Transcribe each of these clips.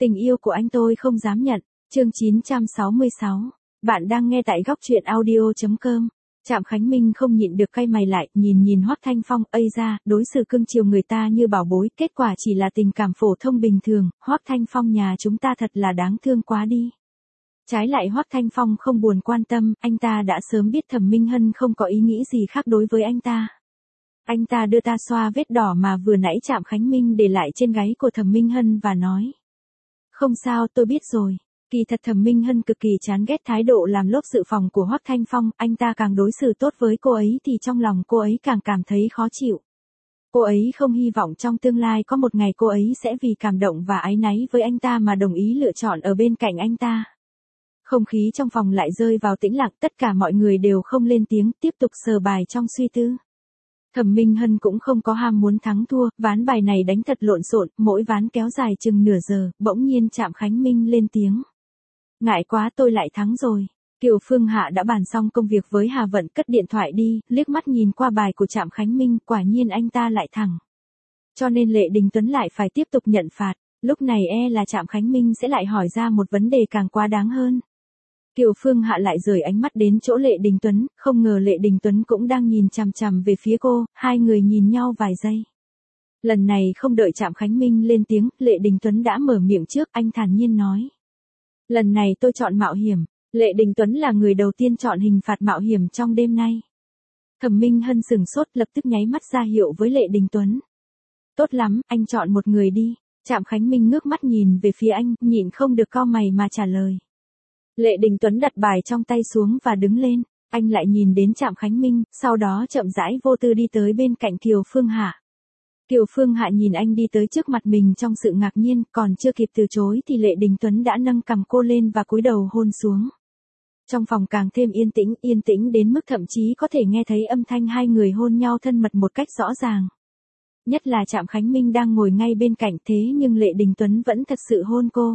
Tình yêu của anh tôi không dám nhận. Chương 966. Bạn đang nghe tại góc truyện audio.com. Trạm Khánh Minh không nhịn được cay mày lại, nhìn Hoắc Thanh Phong, ây ra, đối xử cưng chiều người ta như bảo bối, kết quả chỉ là tình cảm phổ thông bình thường, Hoắc Thanh Phong nhà chúng ta thật là đáng thương quá đi. Trái lại Hoắc Thanh Phong không buồn quan tâm, anh ta đã sớm biết Thẩm Minh Hân không có ý nghĩ gì khác đối với anh ta. Anh ta đưa ta xoa vết đỏ mà vừa nãy Trạm Khánh Minh để lại trên gáy của Thẩm Minh Hân và nói. Không sao, tôi biết rồi. Kỳ thật Thẩm Minh Hân cực kỳ chán ghét thái độ làm lốp dự phòng của Hoắc Thanh Phong, anh ta càng đối xử tốt với cô ấy thì trong lòng cô ấy càng cảm thấy khó chịu. Cô ấy không hy vọng trong tương lai có một ngày cô ấy sẽ vì cảm động và áy náy với anh ta mà đồng ý lựa chọn ở bên cạnh anh ta. Không khí trong phòng lại rơi vào tĩnh lặng, tất cả mọi người đều không lên tiếng, tiếp tục sờ bài trong suy tư. Thẩm Minh Hân cũng không có ham muốn thắng thua, ván bài này đánh thật lộn xộn, mỗi ván kéo dài chừng nửa giờ, bỗng nhiên Trạm Khánh Minh lên tiếng. Ngại quá, tôi lại thắng rồi. Kiều Phương Hạ đã bàn xong công việc với Hà Vận, cất điện thoại đi, liếc mắt nhìn qua bài của Trạm Khánh Minh, quả nhiên anh ta lại thẳng. Cho nên Lệ Đình Tuấn lại phải tiếp tục nhận phạt, lúc này là Trạm Khánh Minh sẽ lại hỏi ra một vấn đề càng quá đáng hơn. Kiều Phương Hạ lại rời ánh mắt đến chỗ Lệ Đình Tuấn, không ngờ Lệ Đình Tuấn cũng đang nhìn chằm chằm về phía cô, hai người nhìn nhau vài giây. Lần này không đợi Trạm Khánh Minh lên tiếng, Lệ Đình Tuấn đã mở miệng trước, anh thản nhiên nói. Lần này tôi chọn mạo hiểm. Lệ Đình Tuấn là người đầu tiên chọn hình phạt mạo hiểm trong đêm nay. Thẩm Minh Hân sừng sốt, lập tức nháy mắt ra hiệu với Lệ Đình Tuấn. Tốt lắm, anh chọn một người đi. Trạm Khánh Minh ngước mắt nhìn về phía anh, nhịn không được cau mày mà trả lời. Lệ Đình Tuấn đặt bài trong tay xuống và đứng lên, anh lại nhìn đến Trạm Khánh Minh, sau đó chậm rãi vô tư đi tới bên cạnh Kiều Phương Hạ. Kiều Phương Hạ nhìn anh đi tới trước mặt mình trong sự ngạc nhiên, còn chưa kịp từ chối thì Lệ Đình Tuấn đã nâng cằm cô lên và cúi đầu hôn xuống. Trong phòng càng thêm yên tĩnh đến mức thậm chí có thể nghe thấy âm thanh hai người hôn nhau thân mật một cách rõ ràng. Nhất là Trạm Khánh Minh đang ngồi ngay bên cạnh thế nhưng Lệ Đình Tuấn vẫn thật sự hôn cô.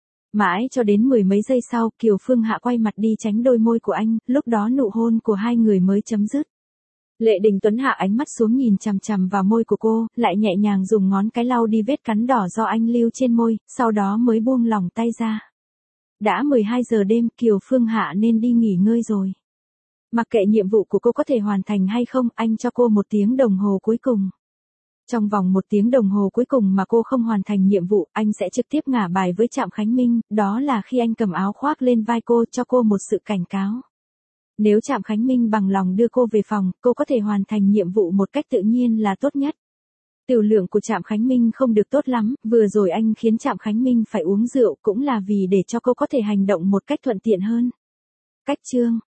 Mãi cho đến mười mấy giây sau, Kiều Phương Hạ quay mặt đi tránh đôi môi của anh, lúc đó nụ hôn của hai người mới chấm dứt. Lệ Đình Tuấn hạ ánh mắt xuống nhìn chằm chằm vào môi của cô, lại nhẹ nhàng dùng ngón cái lau đi vết cắn đỏ do anh lưu trên môi, sau đó mới buông lỏng tay ra. Đã 12 giờ đêm, Kiều Phương Hạ nên đi nghỉ ngơi rồi. Mặc kệ nhiệm vụ của cô có thể hoàn thành hay không, anh cho cô 1 tiếng đồng hồ cuối cùng. Trong vòng 1 tiếng đồng hồ cuối cùng mà cô không hoàn thành nhiệm vụ, anh sẽ trực tiếp ngả bài với Trạm Khánh Minh, đó là khi anh cầm áo khoác lên vai cô cho cô một sự cảnh cáo. Nếu Trạm Khánh Minh bằng lòng đưa cô về phòng, cô có thể hoàn thành nhiệm vụ một cách tự nhiên là tốt nhất. Tiểu lượng của Trạm Khánh Minh không được tốt lắm, vừa rồi anh khiến Trạm Khánh Minh phải uống rượu cũng là vì để cho cô có thể hành động một cách thuận tiện hơn. Cách chương